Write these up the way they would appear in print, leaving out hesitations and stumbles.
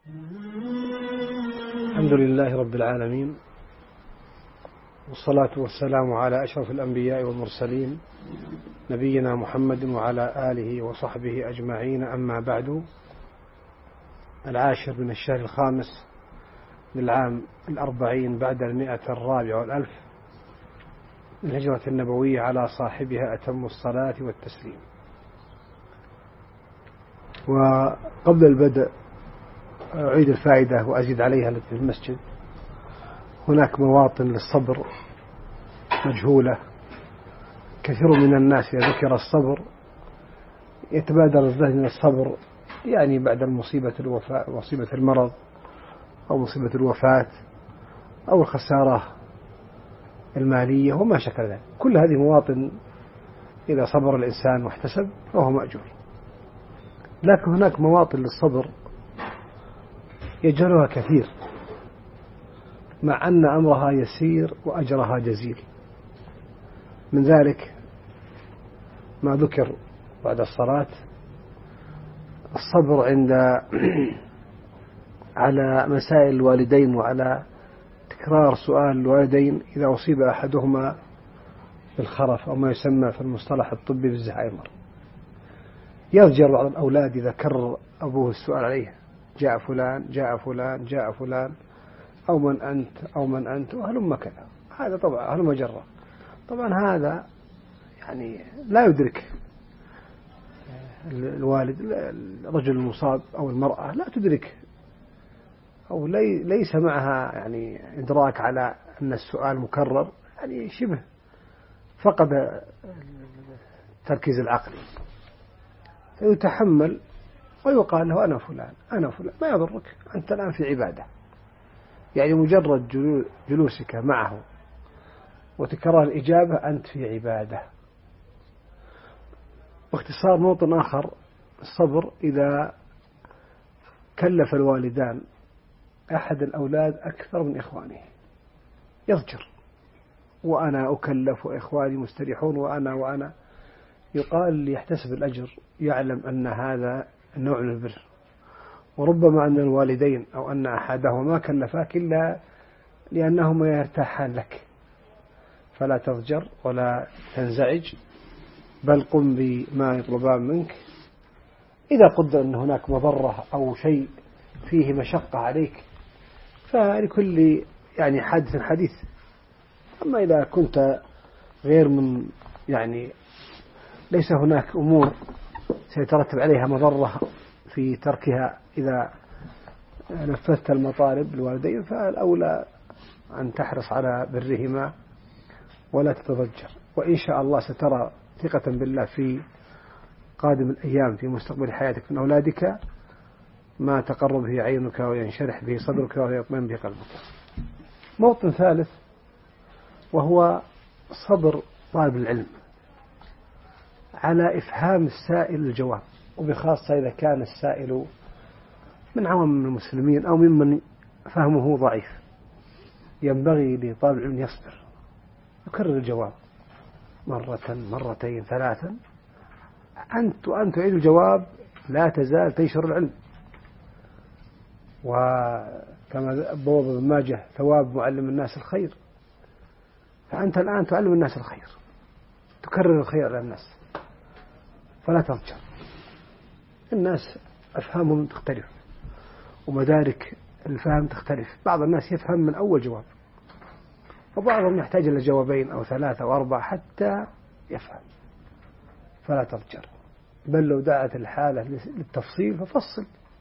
الحمد لله رب العالمين، والصلاة والسلام على أشرف الأنبياء والمرسلين نبينا محمد وعلى آله وصحبه أجمعين. أما بعد، 10 من الشهر الخامس للعام 40 بعد 104 من الهجرة النبوية على صاحبها أتم الصلاة والتسليم. وقبل البدء أعيد الفائدة وأزيد عليها التي في المسجد. هناك مواطن للصبر مجهولة. كثير من الناس إذا ذكر الصبر يتبادر الذهن الصبر يعني بعد مصيبة المرض أو مصيبة الوفاة أو الخسارة المالية وما شكل ذلك. كل هذه مواطن إذا صبر الإنسان واحتسب فهو مأجور. لكن هناك مواطن للصبر يجرها كثير، مع أن أمرها يسير وأجرها جزيل. من ذلك ما ذكر بعد الصلاة: الصبر على مسائل الوالدين وعلى تكرار سؤال الوالدين إذا أصيب أحدهما بالخرف أو ما يسمى في المصطلح الطبي بالزهايمر. يضجر بعض الأولاد إذا كرر أبوه السؤال عليه: جاء فلان جاء فلان جاء فلان، أو من أنت أو من أنت، وهلم كذا. هذا طبعا هلم جرة. طبعا هذا يعني لا يدرك الوالد، الرجل المصاب أو المرأة لا تدرك أو ليس معها يعني إدراك على أن السؤال مكرر، يعني شبه فقد التركيز العقلي، فيتحمل ويقال له: أنا فلان أنا فلان. ما يضرك، أنت الآن في عبادة. يعني مجرد جلوسك معه وتكرار الإجابة أنت في عبادة. باختصار، موطن آخر: الصبر إذا كلف الوالدان أحد الأولاد أكثر من إخوانه يضجر: وأنا أكلف وإخواني مستريحون وأنا. يقال ليحتسب الأجر، يعلم أن هذا نوع من البر، وربما أن الوالدين أو أن أحدهما كلفاك إلا لأنهما يرتاحان لك، فلا تضجر ولا تنزعج، بل قم بما يطلبان منك. إذا قدر أن هناك مضرة أو شيء فيه مشقة عليك فلكل يعني حادث حديث. أما إذا كنت غير من يعني ليس هناك أمور سيترتب عليها مضرة في تركها إذا نفذت المطالب الوالدين، فالأولى أن تحرص على برهما ولا تتضجر. وإن شاء الله سترى ثقة بالله في قادم الأيام في مستقبل حياتك من أولادك ما تقر به عينك وينشرح به صدرك ويطمئن به قلبك. موطن ثالث وهو صبر طالب العلم على إفهام السائل الجواب، وبخاصة إذا كان السائل من عوام المسلمين أو ممن فهمه ضعيف. ينبغي لطالب العلم يصبر، يكرر الجواب مرة مرتين ثلاثا. أنت تعيد الجواب لا تزال تنشر العلم. وكما بواب ابن ماجه: ثواب معلم الناس الخير. فأنت الآن تعلم الناس الخير، تكرر الخير على الناس، فلا تضجر. الناس أفهامهم تختلف ومدارك الفهم تختلف. بعض الناس يفهم من أول جواب، وبعضهم يحتاج إلى جوابين أو 3 أو 4 حتى يفهم. فلا تضجر، بل لو دعت الحالة للتفصيل ففصل.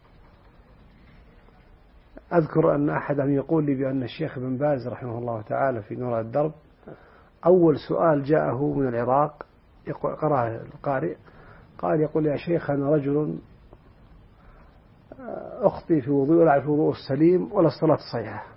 أذكر أن أحدهم يقول لي بأن الشيخ ابن باز رحمه الله تعالى في نور الدرب أول سؤال جاءه من العراق قرأه القارئ، قال: يقول: يا شيخ، أنا رجل أخطي في وضوء ولا في وضوء السليم ولا الصلاة الصحيحة،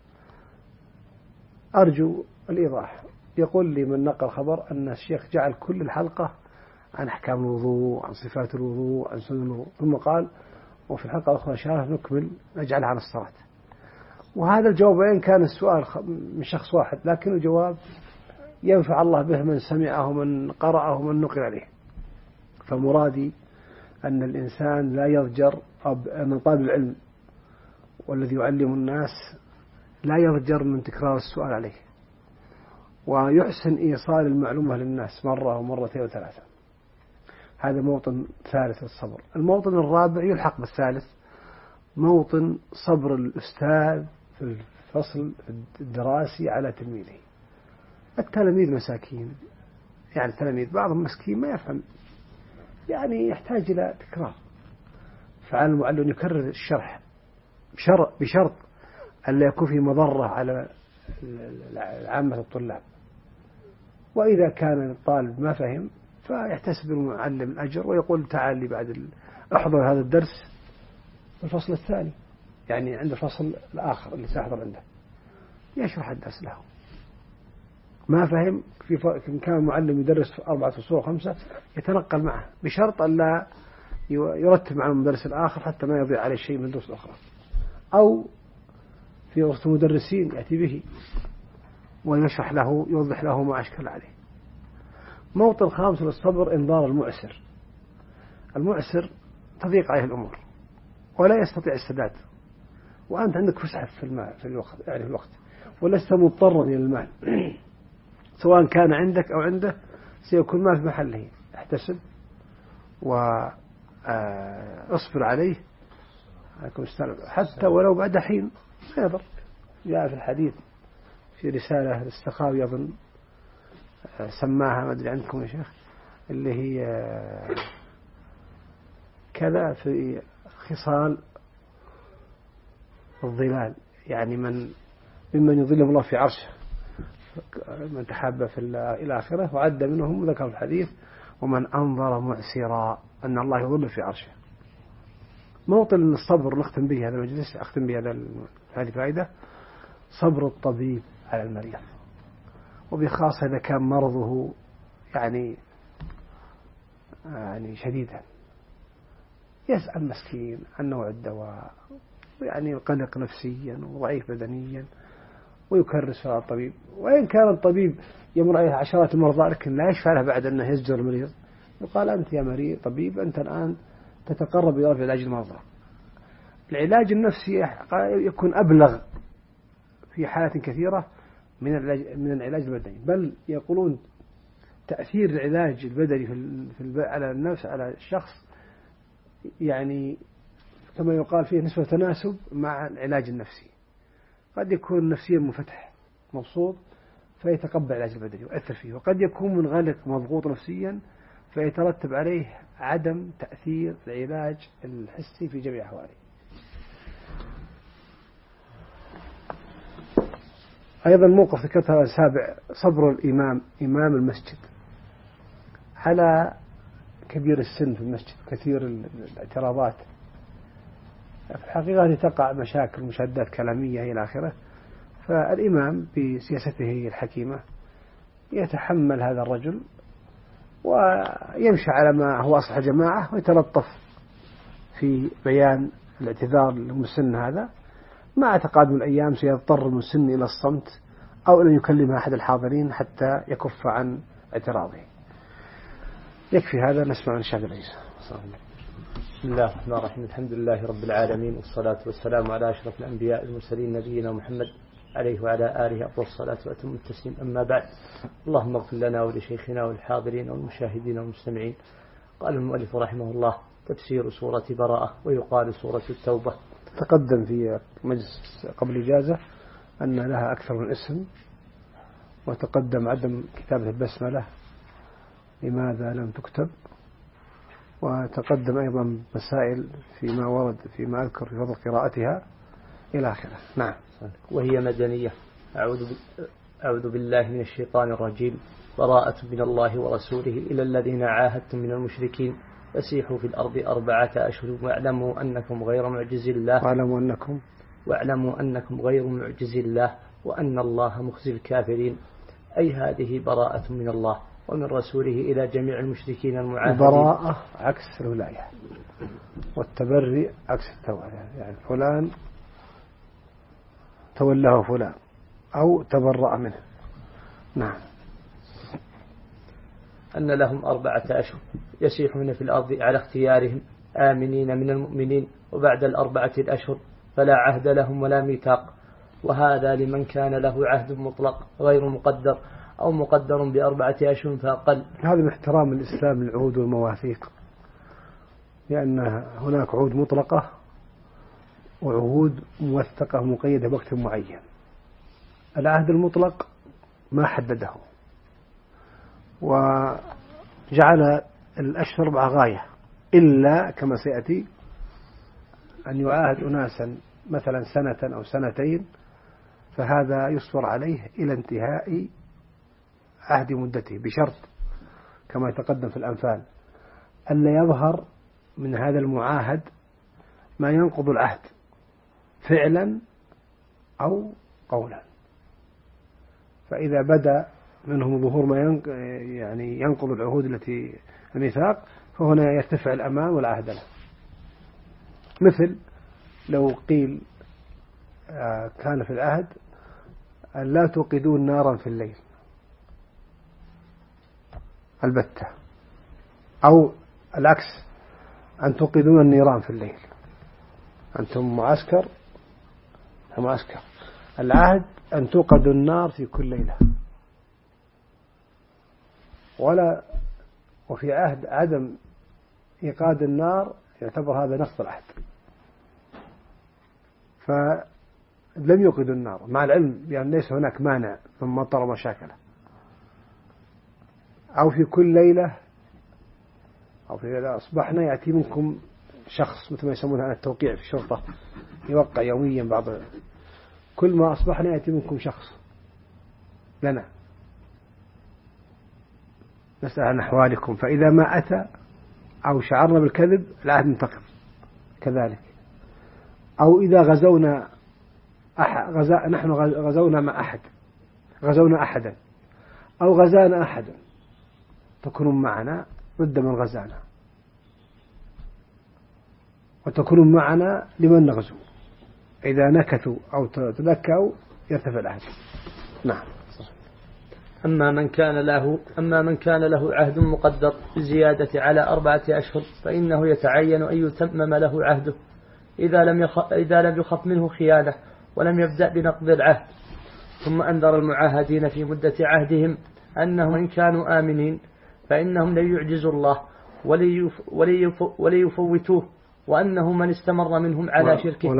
أرجو الإيضاح. يقول لي من نقل خبر أن الشيخ جعل كل الحلقة عن أحكام الوضوء، عن صفات الوضوء، عن سنن الوضوء، ثم قال: وفي الحلقة الأخرى شارف نكمل نجعلها عن الصلاة. وهذا الجواب وإن كان السؤال من شخص واحد، لكن الجواب ينفع الله به من سمعه من قرأه من نقل عليه. فمرادي أن الإنسان لا يضجر، أن طالب العلم والذي يعلم الناس لا يضجر من تكرار السؤال عليه، ويحسن إيصال المعلومة للناس مرة ومرتين وثلاثة. هذا موطن ثالث للصبر. الموطن الرابع يلحق بالثالث، موطن صبر الأستاذ في الفصل الدراسي على تلميذه. التلاميذ مساكين، يعني التلاميذ بعضهم مسكين ما يفهم، يعني يحتاج إلى تكرار، فعلى المعلم أن يكرر الشرح بشرط ألا يكون فيه مضرة على عامة الطلاب. وإذا كان الطالب ما فهم فيحتسب المعلم الأجر ويقول تعال لي بعد أحضر هذا الدرس في الفصل الثاني، يعني عند الفصل الآخر اللي سأحضر عنده، يشرح الدرس له. ما فهم إن كان المعلم يدرس 4 فصول 5 يتنقل معه بشرط ألا يرتب مع المدرس الآخر حتى ما يضيع عليه شيء من الدروس الأخرى، أو في وسط المدرسين يأتي به ويشرح له يوضح له ما أشكل عليه. موطن خامس للصبر إنظار المعسر. المعسر تضيق عليه الأمور ولا يستطيع السداد، وأنت عندك فسحة في الوقت، يعني في الوقت، ولست مضطرا إلى المال سواء كان عندك أو عنده، سيكون ما في محله. احتسب وأصبر عليه حتى ولو بعد حين ما يضر. جاء في الحديث في رسالة للسخاوي أظن سماها، ما أدري عندكم يا شيخ، اللي هي كذا في خصال الظلال، يعني ممن يظل الله في عرشه من تحب في الآخرة، وعد منهم ذكر الحديث ومن أنظر معسرا أن الله يظل في عرشه. موطن الصبر نختم به هذا المجلس، أختم به هذه فائدة، صبر الطبيب على المريض، وبخاصة إذا كان مرضه يعني شديدا، يسأل مسكين عن نوع الدواء، يعني قلق نفسيا وضعيف بدنيا، ويكرس على الطبيب. وإن كان الطبيب يمر عليه عشرات المرضى لكن لا يشفع له بعد أنه يزجر المريض، يقال أنت يا مريض طبيب أنت الآن تتقرب إلى علاج المرضى. العلاج النفسي يكون أبلغ في حالات كثيرة من العلاج البدني، بل يقولون تأثير العلاج البدني على النفس على الشخص يعني كما يقال فيه نسبة تناسب مع العلاج النفسي. قد يكون نفسيا منفتح مبسوط فيتقبل العلاج البدني ويؤثر فيه، وقد يكون منغلق مضغوط نفسيا فيترتب عليه عدم تأثير العلاج الحسي في جميع أحواله. أيضا موقف ذكرتها السابع، صبر الإمام إمام المسجد على كبير السن في المسجد، كثير الاعتراضات. في الحقيقة تقع مشاكل مشادات كلامية إلى آخره، فالإمام بسياسته الحكيمة يتحمل هذا الرجل ويمشي على ما هو أصلح الجماعة، ويتلطف في بيان الاعتذار للمسن هذا، مع تقادم الأيام سيضطر المسن إلى الصمت أو أن يكلم أحد الحاضرين حتى يكف عن اعتراضه. يكفي هذا، نسمع عن الشيخ العيسى. بسم الله الرحمن الرحيم، الحمد لله رب العالمين، والصلاة والسلام على أشرف الأنبياء المرسلين نبينا محمد عليه وعلى آله أفضل الصلاة وأتم التسليم. أما بعد، اللهم اغفر لنا ولشيخنا والحاضرين والمشاهدين والمستمعين. قال المؤلف رحمه الله: تفسير سورة براءة، ويقال سورة التوبة. تقدم في مجلس قبل إجازة أن لها أكثر من اسم، وتقدم عدم كتابة البسملة لماذا لم تكتب، وتقدم أيضا مسائل فيما ورد فيما أذكر في فضل قراءتها إلى آخره. نعم. وهي مدنية. أعوذ بالله من الشيطان الرجيم. براءة من الله ورسوله إلى الذين عاهدتم من المشركين فسيحوا في الأرض 4 أشهر واعلموا أنكم غير معجز الله واعلموا أنكم غير معجز الله وأن الله مخزي الكافرين. أي هذه براءة من الله ومن رسوله إلى جميع المشركين المعاهدين. براءة عكس الولاية، والتبري عكس التولى، يعني فلان تولاه فلان أو تبرأ منه. نعم. أن لهم 4 أشهر يسيحون في الأرض على اختيارهم آمنين من المؤمنين، وبعد 4 الأشهر فلا عهد لهم ولا ميثاق. وهذا لمن كان له عهد مطلق غير مقدر أو مقدر ب4 أشهر فأقل. هذا من احترام الإسلام للعهود والمواثيق، لأن هناك عهود مطلقة وعهود موثقة مقيدة بوقت معين. العهد المطلق ما حدده، وجعل الأشهر 4 غاية، إلا كما سيأتي أن يعاهد أناسا مثلا 1 أو 2 فهذا يصبر عليه إلى انتهاء عهد مدته، بشرط كما يتقدم في الأنفال ألا يظهر من هذا المعاهد ما ينقض العهد فعلا أو قولا. فإذا بدأ منهم ظهور ما ينقض العهود التي الميثاق فهنا يرتفع الأمان والعهد له. مثل لو قيل كان في العهد أن لا توقدون نارا في الليل البتة، أو العكس أن توقدون النيران في الليل، أنتم معسكر العهد أن توقد النار في كل ليلة، وفي عهد عدم إيقاد النار يعتبر هذا نقض العهد، فلم يوقدوا النار مع العلم بأن ليس هناك مانع من مطر ومشاكله. أو في كل ليلة أو في ليلة أصبحنا يأتي منكم شخص مثل ما يسمونها عن التوقيع في الشرطة، يوقع يوميا بعض، كل ما أصبحنا يأتي منكم شخص لنا نسأل عن أحوالكم، فإذا ما أتى أو شعرنا بالكذب العهد منتقض كذلك. أو إذا نحن غزونا مع أحد، غزونا أحدا أو غزانا أحدا، تكونون معنا ضد من غزانا وتكونون معنا لمن نغزو. إذا نكثوا أو تذكوا يرتفع العهد. نعم. أما من كان له عهد مقدر بالزيادة على 4 أشهر فإنه يتعين أن يتمم له عهده إذا لم يخف منه خيانة ولم يبدأ بنقض العهد. ثم أنذر المعاهدين في مدة عهدهم أنهم إن كانوا آمنين فإنهم لن يعجزوا الله وليفوتوه، وأنه من استمر منهم على شركه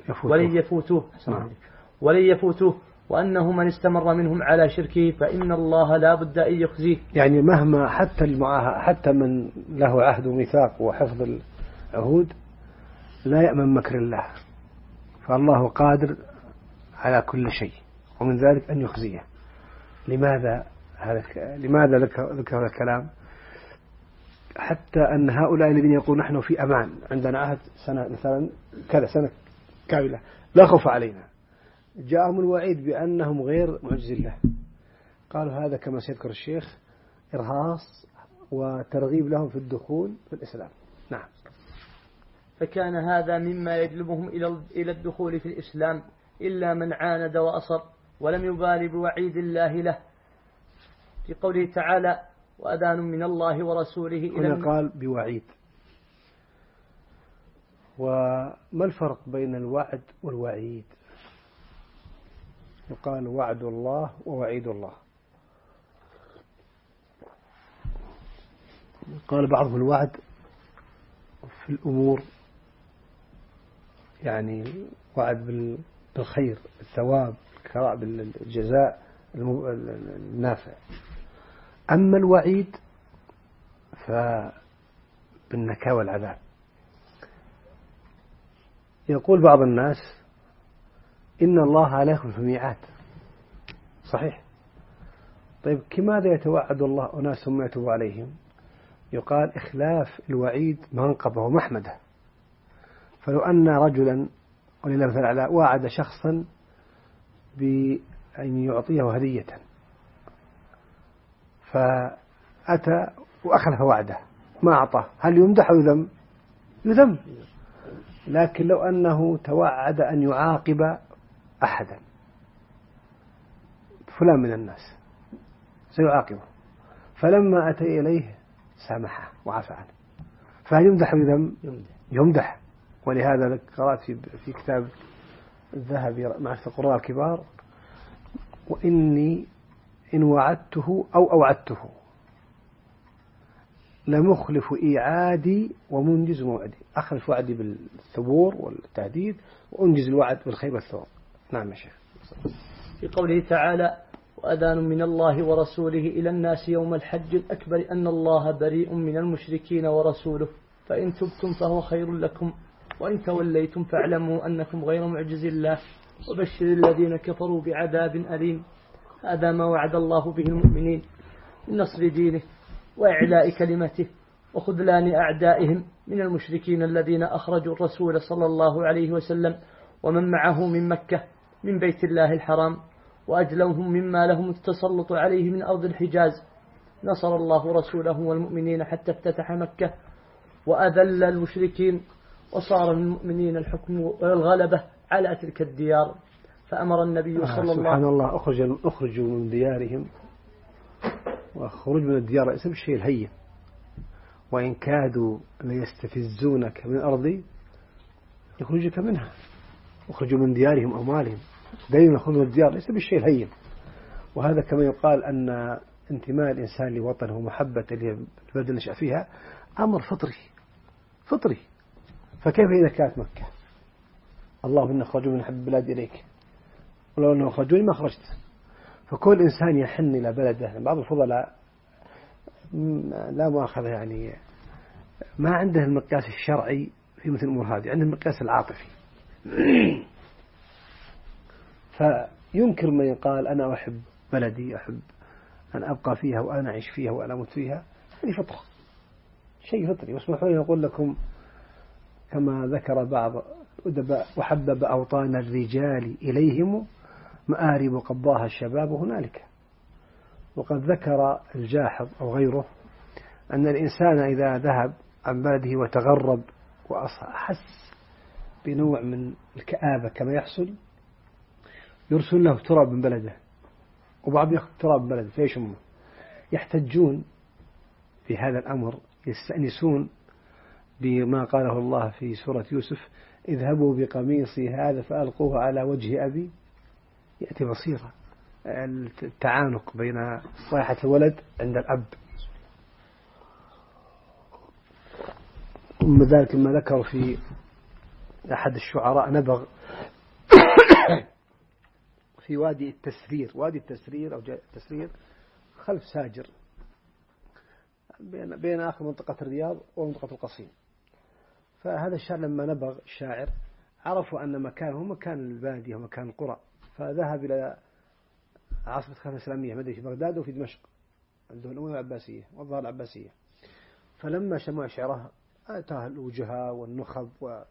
ولن يفوتوه وأنه من استمر منهم على شركه فإن الله لا بد أن يخزيه. يعني مهما حتى من له عهد وميثاق وحفظ العهود لا يأمن مكر الله، فالله قادر على كل شيء، ومن ذلك أن يخزيه. لماذا ذكر هذا الكلام؟ حتى أن هؤلاء الذين يقولون نحن في أمان عندنا عهد سنة مثلا كذا سنة كاملة لا خوف علينا، جاءهم الوعيد بأنهم غير معجز الله، قالوا هذا كما سيذكر الشيخ إرهاص وترغيب لهم في الدخول في الإسلام. نعم. فكان هذا مما يجلبهم إلى الدخول في الإسلام إلا من عاند وأصر ولم يبالي بوعيد الله له، في قوله تعالى وأذان من الله ورسوله إلى قال بوعيد. وما الفرق بين الوعد والوعيد؟ يقال وعد الله ووعيد الله. قال بعضهم الوعد في الأمور، يعني وعد بالخير، الثواب، بالجزاء النافع. أما الوعيد فبالنكاء والعذاب. يقول بعض الناس إن الله لا يخلف الميعاد، صحيح. طيب كماذا يتوعد الله أناس ثم يتوب عليهم؟ يقال إخلاف الوعيد منقبة ومحمدة. فلو أن رجلا ولله المثل الأعلى وعد شخصا بأن يعطيه هدية فأتى وأخلف وعده ما أعطاه، هل يمدح أو يذم؟ يذم. لكن لو أنه توعد أن يعاقب أحدا، فلان من الناس سيعاقبه، فلما أتى إليه سامحه وعفى عنه، فهل يمدح أو يذم؟ يمدح. ولهذا قرأت في كتاب الذهبي معرفة القراء الكبار: وإني إن وعدته أو أوعدته لمخلف إيعادي ومنجز موعدي. أخلف وعدي بالثبور والتهديد، وأنجز الوعد بالخير والثواب. نعم يا شيخ. في قوله تعالى: وأذان من الله ورسوله إلى الناس يوم الحج الأكبر أن الله بريء من المشركين ورسوله فإن تبتم فهو خير لكم وإن توليتم فاعلموا أنكم غير معجز الله وبشر الذين كفروا بعذاب أليم. هذا ما وعد الله به المؤمنين من نصر دينه وإعلاء كلمته وخذلان أعدائهم من المشركين الذين أخرجوا الرسول صلى الله عليه وسلم ومن معه من مكة من بيت الله الحرام وأجلوهم مما لهم التسلط عليه من أرض الحجاز. نصر الله رسوله والمؤمنين حتى افتتح مكة وأذل المشركين وصار للمؤمنين الحكم والغلبة على تلك الديار. فأمر النبي صلى الله عليه وسلم سبحان الله أخرجوا من ديارهم، وخروج من الديار ليس بالشيء الهين، وإن كادوا ليستفزونك من أرضي يخرجك منها. أخرجوا من ديارهم أموالهم، دائما خروج من الديار ليس بالشيء الهين. وهذا كما يقال أن انتماء الإنسان لوطنه ومحبة البلد اللي نشأ فيها أمر فطري. فكيف إذا كانت مكة؟ اللهم إن أخرجوا من حب البلاد إليك، ولو أنه أخرجوني ما خرجت. فكل إنسان يحن إلى بلده. بعض الفضلاء لا مؤاخذة يعني ما عنده المقياس الشرعي في مثل الأمور هذه، عنده المقياس العاطفي. فينكر من يقال أنا أحب بلدي، أحب أن أبقى فيها وأنا أعيش فيها وأنا أموت فيها. هذه فطرة، شيء فطري. واسمحوا لي أقول لكم كما ذكر بعض الأدباء: وحبب أوطان الرجال إليهم مآرب قضاها الشباب هنالك. وقد ذكر الجاحظ أو غيره أن الإنسان إذا ذهب عن بلده وتغرب وأحس بنوع من الكآبة كما يحصل، يرسل له تراب من بلده، وبعض يأخذ تراب من بلده فيشمه. يحتجون في هذا الأمر، يستأنسون بما قاله الله في سورة يوسف: اذهبوا بقميصي هذا فألقوه على وجه أبي يأتي بصيرا. التعانق بين رائحة الولد عند الأب. ومن ذلك ما ذكر في أحد الشعراء نبغ في وادي التسرير أو التسرير خلف ساجر بين آخر منطقة الرياض ومنطقة القصيم. فهذا الشاعر لما نبغ الشاعر عرفوا أن مكانه مكان البادية ومكان القرى، فذهب إلى عاصمة الخلافة الإسلامية مدري في بغداد وفي دمشق عندهم الأموية العباسية والظاهرة العباسية. فلما سمع شعره أتاه الوجهاء والنخب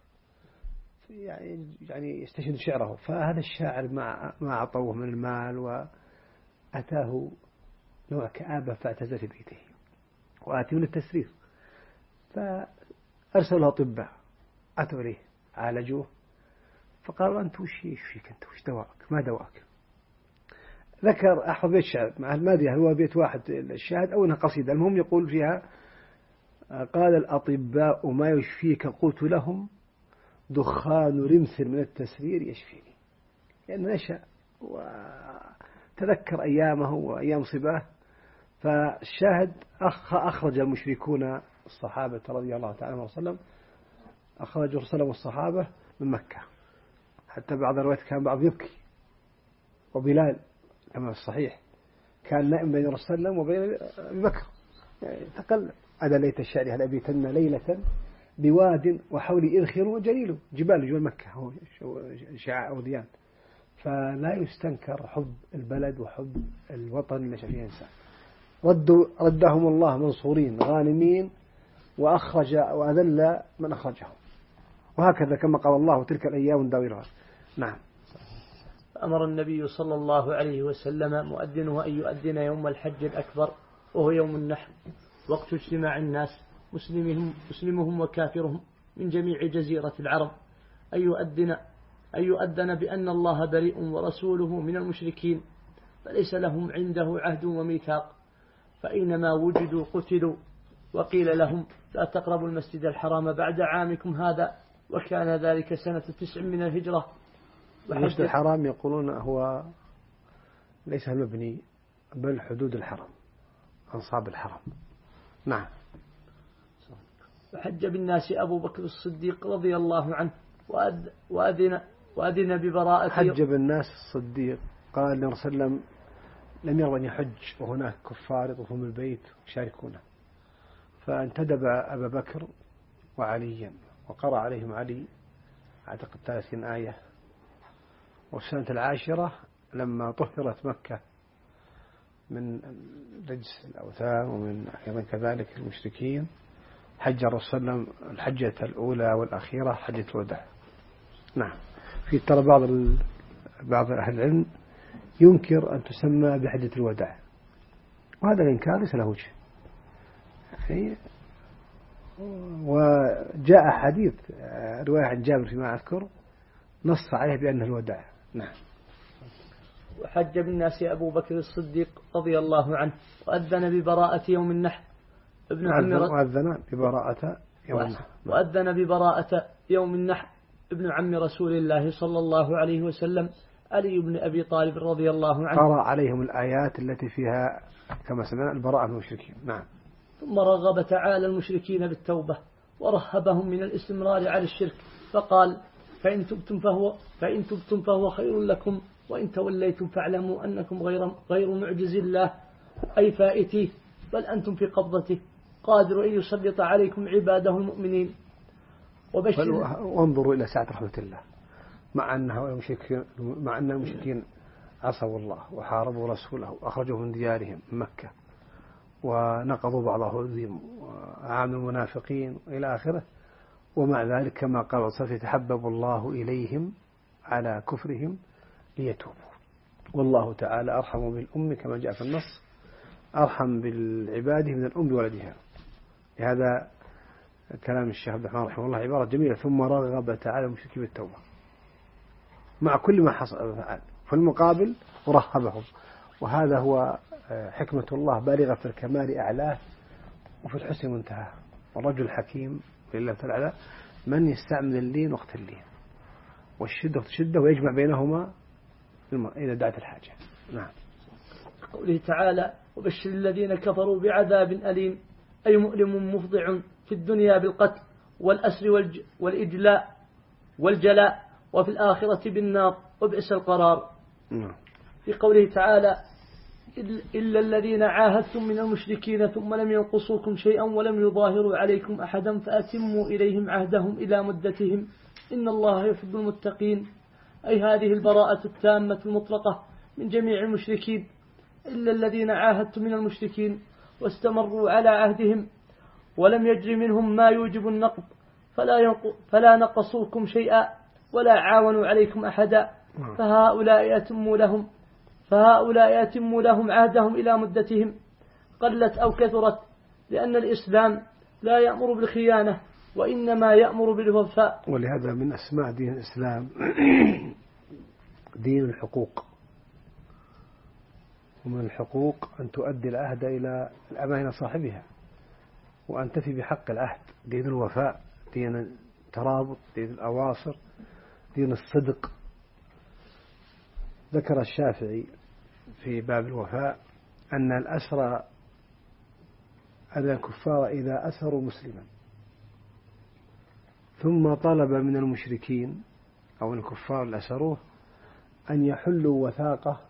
يعني يستشهد شعره. فهذا الشاعر ما أعطوه من المال وأتاه نوع كآبة فاعتزل في بيته وآتي من التسرير. فأرسل له أطباء أتوا إليه عالجوه، فقالوا أنت وش فيك، أنت وش دواءك، ما دواءك. ذكر أحفظ بيت شعر مع المادية، هو بيت واحد الشاهد أو إنها قصيدة. المهم يقول فيها: قال الأطباء ما يشفيك قلت لهم دخان رمث من التسرير يشفيني. لأنه نشأ وتذكر أيامه وأيام صباه. فالشاهد أخرج المشركون الصحابة رضي الله تعالى عنهم وسلم، أخرجوا رسول والصحابة من مكة، حتى بعض الروايات كان بعض يبكي. وبلال كما في الصحيح كان نائم بين رسول الله وبين أبي بكر يعني تقلب: أنا ليت الشعر هل أبيتن ليلة بواد وحولي إذخر وجليل. جبال مكة هو شعاع أوديان. فلا يستنكر حب البلد وحب الوطن اللي نشأ فيه إنسان. ردهم الله منصورين غانمين وأخرج وأذل من أخرجهم، وهكذا كما قال الله: تلك الأيام نداولها. نعم. أمر النبي صلى الله عليه وسلم مؤذنه أن يؤذن يوم الحج الأكبر وهو يوم النحر، وقت اجتماع الناس مسلمهم وكافرهم من جميع جزيرة العرب، أن يؤذن بأن الله بريء ورسوله من المشركين، فليس لهم عنده عهد وميثاق، فأينما وجدوا قتلوا. وقيل لهم: لا تقربوا المسجد الحرام بعد عامكم هذا، وكان ذلك سنة 9 من الهجرة. المسجد الحرام يقولون هو ليس المبني بل حدود الحرم، أنصاب الحرم. نعم. وحج بالناس أبو بكر الصديق رضي الله عنه وأذن ببراءة. حج بالناس الصديق، قال النبي صلى الله عليه وسلم لم يرضى أن يحج وهناك كفار يطوفون البيت ويشاركونه، فانتدب أبا بكر وعليا وقرأ عليهم علي أعتقد 30 آية. والسنة 10 لما طهرت مكة من رجس الأوثان ومن أيضا كذلك المشركين، حج الرسول صلى الله عليه وسلم الحجة الأولى والأخيرة حجة الوداع. نعم. في ترى بعض أهل العلم ينكر أن تسمى بحجة الوداع، وهذا الإنكار ليس له وجه. يعني وجاء حديث رواية عن جابر فيما أذكر نص عليه بأنه الوداع. نعم. وحج بالناس أبو بكر الصديق رضي الله عنه وأذن ببراءة يوم النحر وأذن ببراءة يوم النحر ابن عم رسول الله صلى الله عليه وسلم علي بن أبي طالب رضي الله عنه. قرأ عليهم الآيات التي فيها كما سمعنا البراءة من المشركين. نعم. ثم رغب تعالى المشركين بالتوبة ورهبهم من الاستمرار على الشرك، فقال فإن تبتم فهو خير لكم، وإن توليتم فاعلموا أنكم غير معجز الله أي فائتيه، بل أنتم في قبضته قادر أن يسلط عليكم عباده المؤمنين. وانظروا إلى سعة رحمة الله، مع أن المشركين عصوا الله وحاربوا رسوله وأخرجوا من ديارهم مكة ونقضوا بعض عهودهم وعاملوا المنافقين إلى آخره، ومع ذلك كما قال الرسول يتحبب الله إليهم على كفرهم ليتوبوا، والله تعالى أرحم بالأم كما جاء في النص، أرحم بالعباد من الأم بولدها. لهذا كلام الشيخ عبد الرحمن رحمه الله عبارة جميلة. ثم رغب تعالى المشركين بالتوبة مع كل ما حصل في المقابل ورهبهم، وهذا هو حكمة الله بالغة في الكمال أعلاه وفي الحسن منتهى. والرجل الحكيم لله تعالى من يستعمل اللين وقت اللين والشدة وقت الشدة ويجمع بينهما إذا دعت الحاجة. نعم. قوله تعالى وبشر الذين كفروا بعذاب أليم، أي مؤلم مفضع في الدنيا بالقتل والأسر والإجلاء والجلاء، وفي الآخرة بالنار وبئس القرار. في قوله تعالى إلا الذين عاهدتم من المشركين ثم لم ينقصوكم شيئا ولم يظاهروا عليكم أحدا فأتموا إليهم عهدهم إلى مدتهم إن الله يحب المتقين، أي هذه البراءة التامة المطلقة من جميع المشركين إلا الذين عاهدتم من المشركين واستمروا على عهدهم ولم يجر منهم ما يوجب النقض فلا نقصوكم شيئا ولا عاونوا عليكم أحدا، فهؤلاء يتموا لهم عهدهم إلى مدتهم قلت أو كثرت، لأن الإسلام لا يأمر بالخيانة وإنما يأمر بالوفاء. ولهذا من أسماء دين الإسلام دين الحقوق، ومن الحقوق أن تؤدي العهد إلى الأمانة صاحبها وأن تفي بحق العهد. دين الوفاء، دين الترابط، دين الأواصر، دين الصدق. ذكر الشافعي في باب الوفاء أن الأسرى أن الكفار إذا أسروا مسلما ثم طلب من المشركين أو الكفار اللي أسروه أن يحلوا وثاقه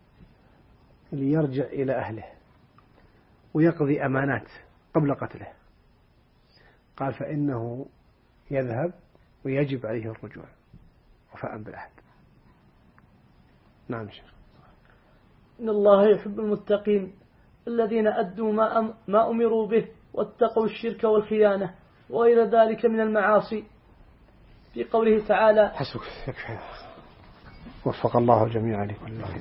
ليرجع إلى أهله ويقضي أمانات قبل قتله، قال فإنه يذهب ويجب عليه الرجوع وفاء بالعهد. نعم شيخ. إن الله يحب المتقين الذين أدوا ما أمروا به واتقوا الشرك والخيانة وغير ذلك من المعاصي. في قوله تعالى حسبك يكفي. وفق الله جميعا لكل خير.